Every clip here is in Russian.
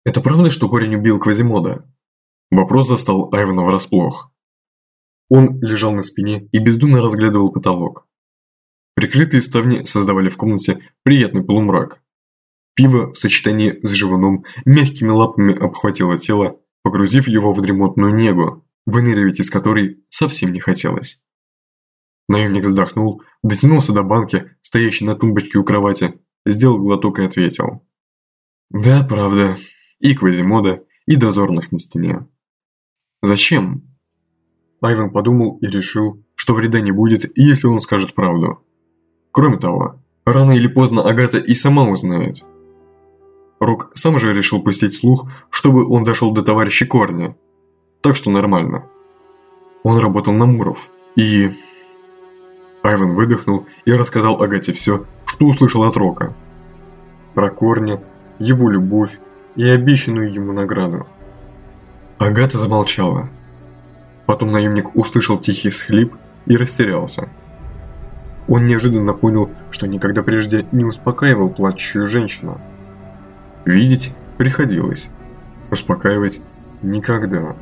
Это правда, что корень убил Квазимода? Вопрос застал Айвана врасплох. Он лежал на спине и бездумно разглядывал потолок. Прикрытые ставни создавали в комнате приятный полумрак. Пиво в сочетании с живуном мягкими лапами обхватило тело, погрузив его в дремотную негу, выныривать из которой совсем не хотелось. Наемник вздохнул, дотянулся до банки, стоящей на тумбочке у кровати, сделал глоток и ответил. Да, правда. И Квазимода, и дозорных на стене. Зачем? Айван подумал и решил, что вреда не будет, если он скажет правду. Кроме того, рано или поздно Агата и сама узнает. Рок сам же решил пустить слух, чтобы он дошел до товарища Корня. Так что нормально. Он работал на Муров. И... Айван выдохнул и рассказал Агате все, что услышал от Рока. Про Корня, его любовь и обещанную ему награду. Агата замолчала. Потом наемник услышал тихий всхлип и растерялся. Он неожиданно понял, что никогда прежде не успокаивал плачущую женщину. Видеть приходилось, успокаивать никогда.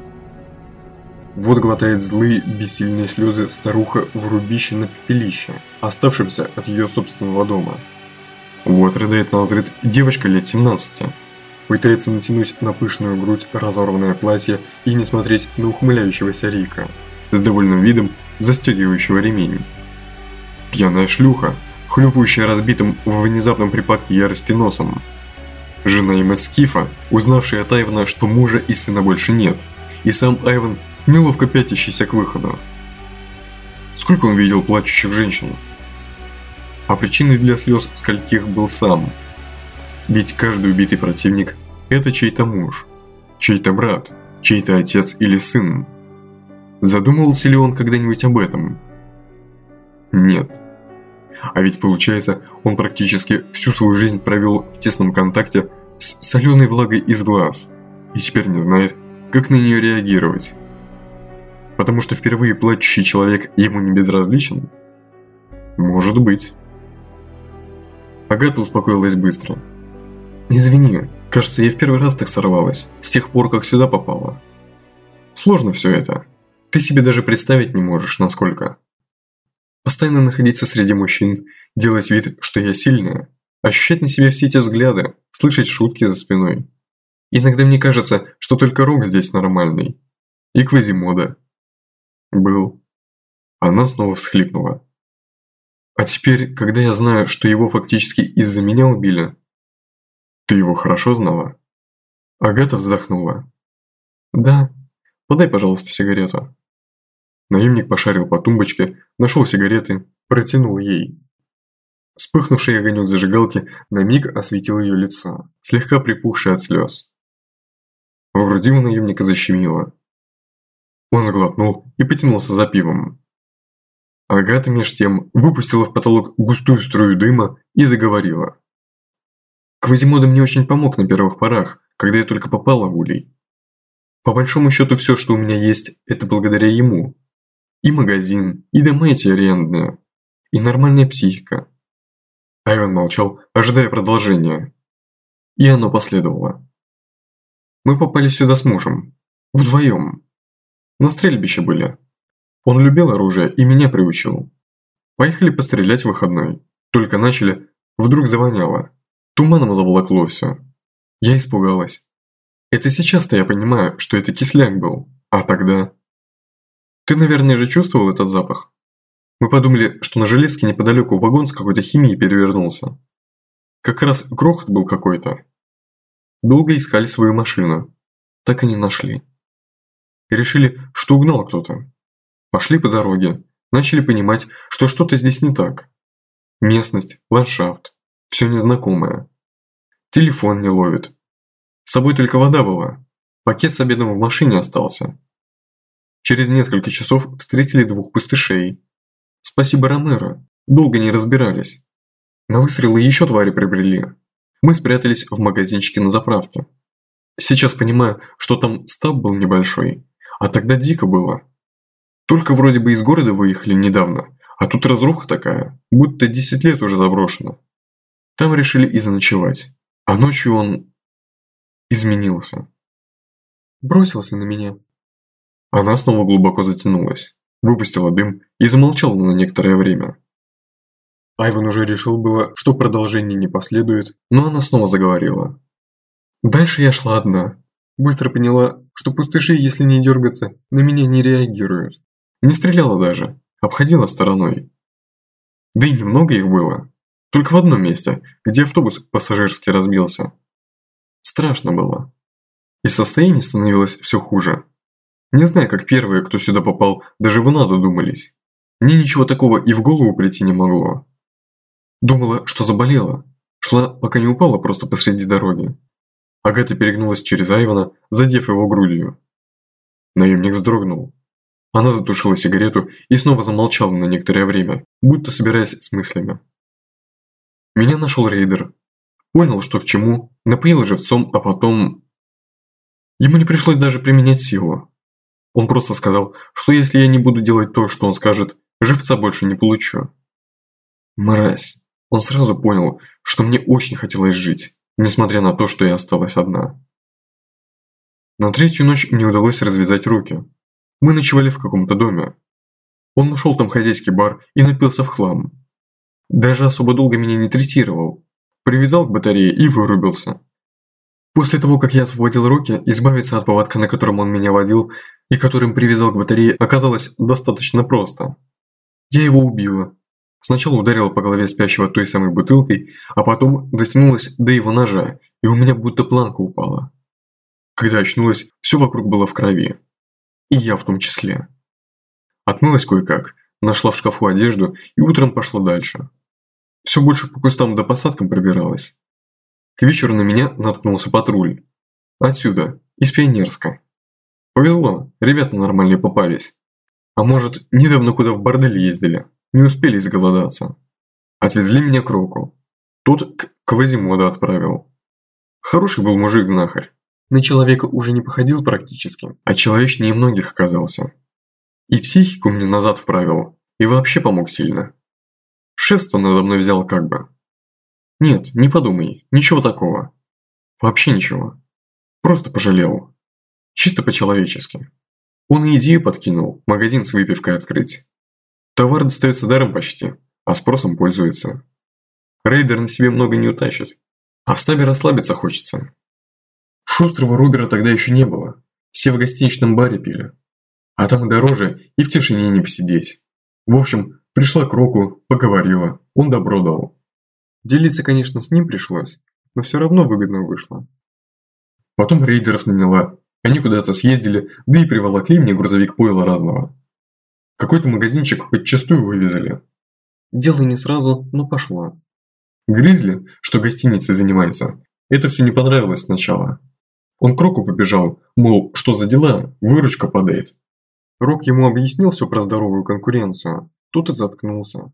Вот глотает злые, бессильные слезы старуха в рубище на пепелище, оставшемся от ее собственного дома. Вот рыдает навзрыд девочка лет 17. Пытается натянуть на пышную грудь разорванное платье и не смотреть на ухмыляющегося Рика, с довольным видом застегивающего ремень. Пьяная шлюха, хлюпающая разбитым в внезапном припадке ярости носом. Жена МС Скифа, узнавшая от Айвана, что мужа и сына больше нет, и сам Айван, неловко пятящийся к выходу. Сколько он видел плачущих женщин? А причиной для слез скольких был сам. Ведь каждый убитый противник – это чей-то муж, чей-то брат, чей-то отец или сын. Задумывался ли он когда-нибудь об этом? Нет. А ведь получается, он практически всю свою жизнь провел в тесном контакте с соленой влагой из глаз и теперь не знает, как на нее реагировать. Потому что впервые плачущий человек ему не безразличен? Может быть. Агата успокоилась быстро. Извини, кажется, я в первый раз так сорвалась, с тех пор, как сюда попала. Сложно все это. Ты себе даже представить не можешь, насколько. Постоянно находиться среди мужчин, делать вид, что я сильная, ощущать на себе все эти взгляды, слышать шутки за спиной. Иногда мне кажется, что только Рок здесь нормальный. И Квазимода. Был. Она снова всхлипнула. А теперь, когда я знаю, что его фактически из-за меня убили... Ты его хорошо знала? Агата вздохнула. Да. Подай, пожалуйста, сигарету. Наемник пошарил по тумбочке, нашел сигареты, протянул ей. Вспыхнувший огонек зажигалки на миг осветил ее лицо, слегка припухшее от слез. В груди у наемника защемило. Он сглотнул и потянулся за пивом. Агата меж тем выпустила в потолок густую струю дыма и заговорила. Квазимода мне очень помог на первых порах, когда я только попала в Улей. По большому счету все, что у меня есть, это благодаря ему. И магазин, и дома эти арендные, и нормальная психика. Айван молчал, ожидая продолжения. И оно последовало. Мы попали сюда с мужем. Вдвоем. На стрельбище были. Он любил оружие и меня приучил. Поехали пострелять в выходной. Только начали, вдруг завоняло. Туманом заволокло все. Я испугалась. Это сейчас-то я понимаю, что это кисляк был. А тогда... Ты, наверное, же чувствовал этот запах? Мы подумали, что на железке неподалеку вагон с какой-то химией перевернулся. Как раз грохот был какой-то. Долго искали свою машину. Так и не нашли. И решили, что угнал кто-то. Пошли по дороге. Начали понимать, что что-то здесь не так. Местность, ландшафт. Все незнакомое. Телефон не ловит. С собой только вода была. Пакет с обедом в машине остался. Через несколько часов встретили двух пустышей. Спасибо Ромеро. Долго не разбирались. На выстрелы еще твари прибрели. Мы спрятались в магазинчике на заправке. Сейчас понимаю, что там стаб был небольшой. А тогда дико было. Только вроде бы из города выехали недавно. А тут разруха такая, будто 10 лет уже заброшено. Там решили и заночевать. А ночью он... изменился. Бросился на меня. Она снова глубоко затянулась, выпустила дым и замолчала на некоторое время. Айван уже решил было, что продолжение не последует, но она снова заговорила. Дальше я шла одна. Быстро поняла, что пустыши, если не дергаться, на меня не реагируют. Не стреляла даже, обходила стороной. Да и немного их было. Только в одном месте, где автобус пассажирский разбился. Страшно было. И состояние становилось все хуже. Не знаю, как первые, кто сюда попал, даже в надо думались. Мне ничего такого и в голову прийти не могло. Думала, что заболела. Шла, пока не упала просто посреди дороги. Агата перегнулась через Айвана, задев его грудью. Наемник вздрогнул. Она затушила сигарету и снова замолчала на некоторое время, будто собираясь с мыслями. Меня нашел рейдер. Понял, что к чему, напоил живцом, а потом... Ему не пришлось даже применять силу. Он просто сказал, что если я не буду делать то, что он скажет, живца больше не получу. Мразь. Он сразу понял, что мне очень хотелось жить, несмотря на то, что я осталась одна. На третью ночь мне удалось развязать руки. Мы ночевали в каком-то доме. Он нашел там хозяйский бар и напился в хлам. Даже особо долго меня не третировал. Привязал к батарее и вырубился. После того, как я освободил руки, избавиться от поводка, на котором он меня водил, и которым привязал к батарее, оказалось достаточно просто. Я его убила. Сначала ударила по голове спящего той самой бутылкой, а потом дотянулась до его ножа, и у меня будто планка упала. Когда очнулась, все вокруг было в крови. И я в том числе. Отмылась кое-как, нашла в шкафу одежду и утром пошла дальше. Все больше по кустам да посадкам пробиралась. К вечеру на меня наткнулся патруль. Отсюда, из Пионерска. Повезло, ребята нормальные попались. А может, недавно куда в бордель ездили, не успели изголодаться. Отвезли меня к Року. Тот к Квазимоду отправил. Хороший был мужик-знахарь. На человека уже не походил практически, а человечнее многих оказался. И психику мне назад вправил, и вообще помог сильно. Шефство надо мной взял как бы. Нет, не подумай, ничего такого. Вообще ничего. Просто пожалел. Чисто по-человечески. Он и идею подкинул, магазин с выпивкой открыть. Товар достается даром почти, а спросом пользуется. Рейдер на себе много не утащит, а в стабе расслабиться хочется. Шустрого Робера тогда еще не было, все в гостиничном баре пили. А там дороже и в тишине не посидеть. В общем, пришла к Року, поговорила, он добро дал. Делиться, конечно, с ним пришлось, но все равно выгодно вышло. Потом рейдеров наняла, они куда-то съездили, да и приволокли мне грузовик пойла разного. Какой-то магазинчик подчистую вывезли. Дело не сразу, но пошло. Гризли, что гостиницей занимается, это все не понравилось сначала. Он к Року побежал, мол, что за дела, выручка падает. Рок ему объяснил все про здоровую конкуренцию, тут и заткнулся.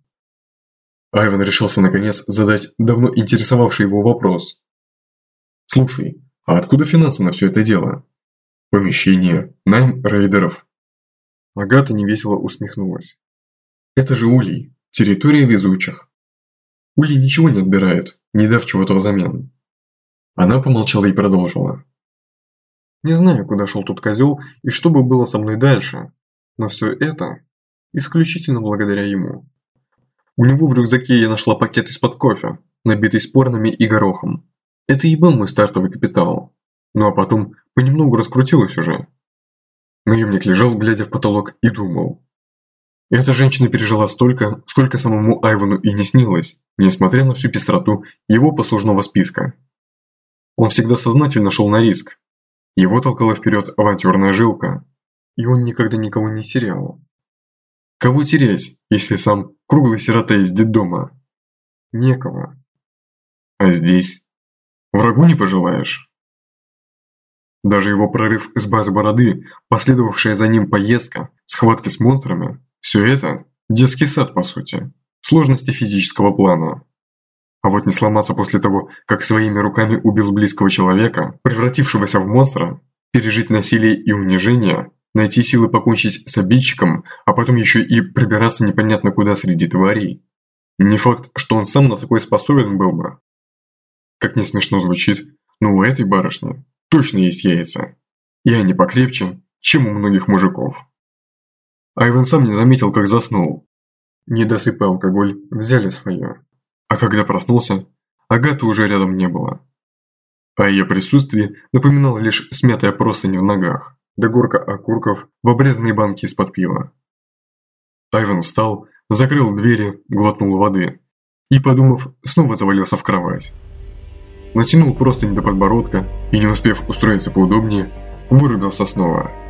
Айван решился наконец задать давно интересовавший его вопрос. «Слушай, а откуда финансы на все это дело? Помещение, найм рейдеров?» Агата невесело усмехнулась. «Это же Улей, территория везучих. Улей ничего не отбирает, не дав чего-то взамен». Она помолчала и продолжила. «Не знаю, куда шел тот козел и что бы было со мной дальше, но все это исключительно благодаря ему. У него в рюкзаке я нашла пакет из-под кофе, набитый спорнами и горохом. Это и был мой стартовый капитал. Ну а потом понемногу раскрутилось уже». Наемник лежал, глядя в потолок, и думал. Эта женщина пережила столько, сколько самому Айвану и не снилось, несмотря на всю пестроту его послужного списка. Он всегда сознательно шел на риск. Его толкала вперед авантюрная жилка, и он никогда никого не терял. Кого терять, если сам круглый сирота из детдома? Некого. А здесь? Врагу не пожелаешь. Даже его прорыв с базы Бороды, последовавшая за ним поездка, схватки с монстрами – все это – детский сад по сути, сложности физического плана. А вот не сломаться после того, как своими руками убил близкого человека, превратившегося в монстра, пережить насилие и унижение, найти силы покончить с обидчиком, а потом еще и пробираться непонятно куда среди тварей. Не факт, что он сам на такое способен был бы. Как не смешно звучит, но у этой барышни точно есть яйца. И они покрепче, чем у многих мужиков. Айвен сам не заметил, как заснул. Недосып и алкоголь взяли свое. А когда проснулся, Агаты уже рядом не было. О ее присутствии напоминала лишь смятая простынь в ногах, да горка окурков в обрезанной банке из-под пива. Айвен встал, закрыл двери, глотнул воды и, подумав, снова завалился в кровать. Натянул простынь до подбородка и, не успев устроиться поудобнее, вырубился снова.